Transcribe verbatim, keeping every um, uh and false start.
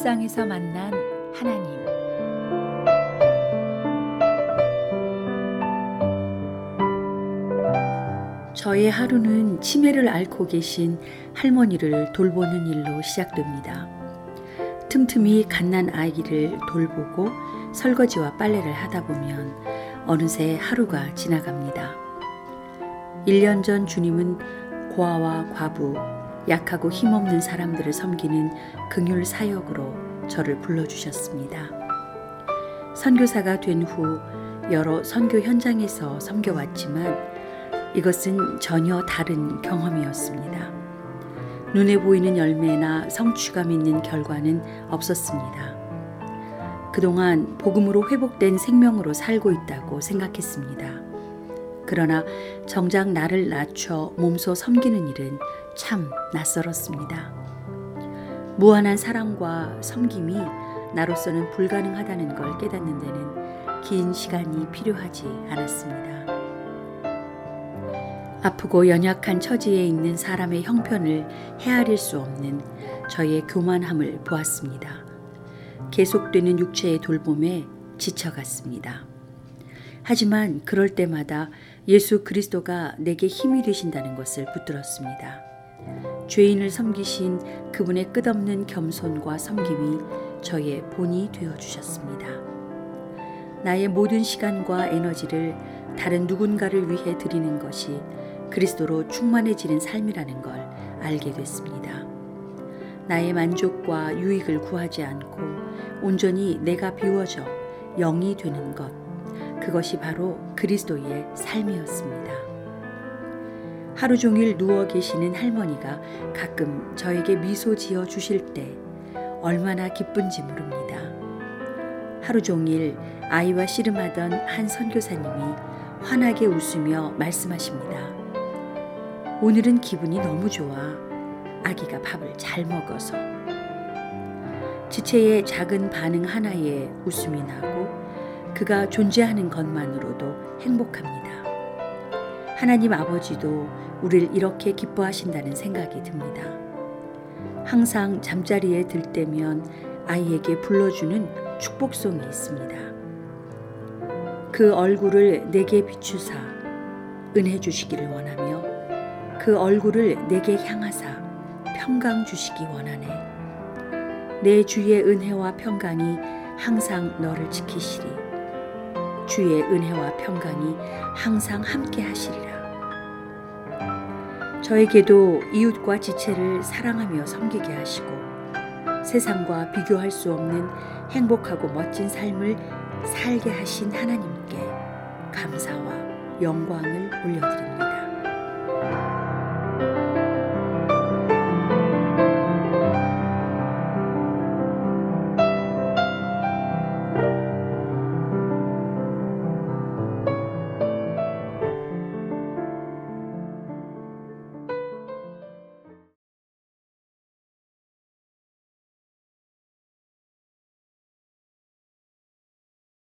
일상에서 만난 하나님. 저의 하루는 치매를 앓고 계신 할머니를 돌보는 일로 시작됩니다. 틈틈이 갓난 아이를 돌보고 설거지와 빨래를 하다 보면 어느새 하루가 지나갑니다. 일 년 전 주님은 고아와 과부, 약하고 힘없는 사람들을 섬기는 긍휼 사역으로 저를 불러주셨습니다. 선교사가 된 후 여러 선교 현장에서 섬겨왔지만 이것은 전혀 다른 경험이었습니다. 눈에 보이는 열매나 성취감 있는 결과는 없었습니다. 그동안 복음으로 회복된 생명으로 살고 있다고 생각했습니다. 그러나 정작 나를 낮춰 몸소 섬기는 일은 참 낯설었습니다. 무한한 사랑과 섬김이 나로서는 불가능하다는 걸 깨닫는 데는 긴 시간이 필요하지 않았습니다. 아프고 연약한 처지에 있는 사람의 형편을 헤아릴 수 없는 저의 교만함을 보았습니다. 계속되는 육체의 돌봄에 지쳐갔습니다. 하지만 그럴 때마다 예수 그리스도가 내게 힘이 되신다는 것을 붙들었습니다. 죄인을 섬기신 그분의 끝없는 겸손과 섬김이 저의 본이 되어주셨습니다. 나의 모든 시간과 에너지를 다른 누군가를 위해 드리는 것이 그리스도로 충만해지는 삶이라는 걸 알게 됐습니다. 나의 만족과 유익을 구하지 않고 온전히 내가 비워져 영이 되는 것, 그것이 바로 그리스도의 삶이었습니다. 하루 종일 누워 계시는 할머니가 가끔 저에게 미소 지어 주실 때 얼마나 기쁜지 모릅니다. 하루 종일 아이와 씨름하던 한 선교사님이 환하게 웃으며 말씀하십니다. 오늘은 기분이 너무 좋아. 아기가 밥을 잘 먹어서. 지체의 작은 반응 하나에 웃음이 나고 그가 존재하는 것만으로도 행복합니다. 하나님 아버지도 우리를 이렇게 기뻐하신다는 생각이 듭니다. 항상 잠자리에 들 때면 아이에게 불러주는 축복송이 있습니다. 그 얼굴을 내게 비추사 은혜 주시기를 원하며 그 얼굴을 내게 향하사 평강 주시기 원하네. 내 주의 은혜와 평강이 항상 너를 지키시리. 주의 은혜와 평강이 항상 함께 하시리라. 저에게도 이웃과 지체를 사랑하며 섬기게 하시고 세상과 비교할 수 없는 행복하고 멋진 삶을 살게 하신 하나님께 감사와 영광을 올려드립니다.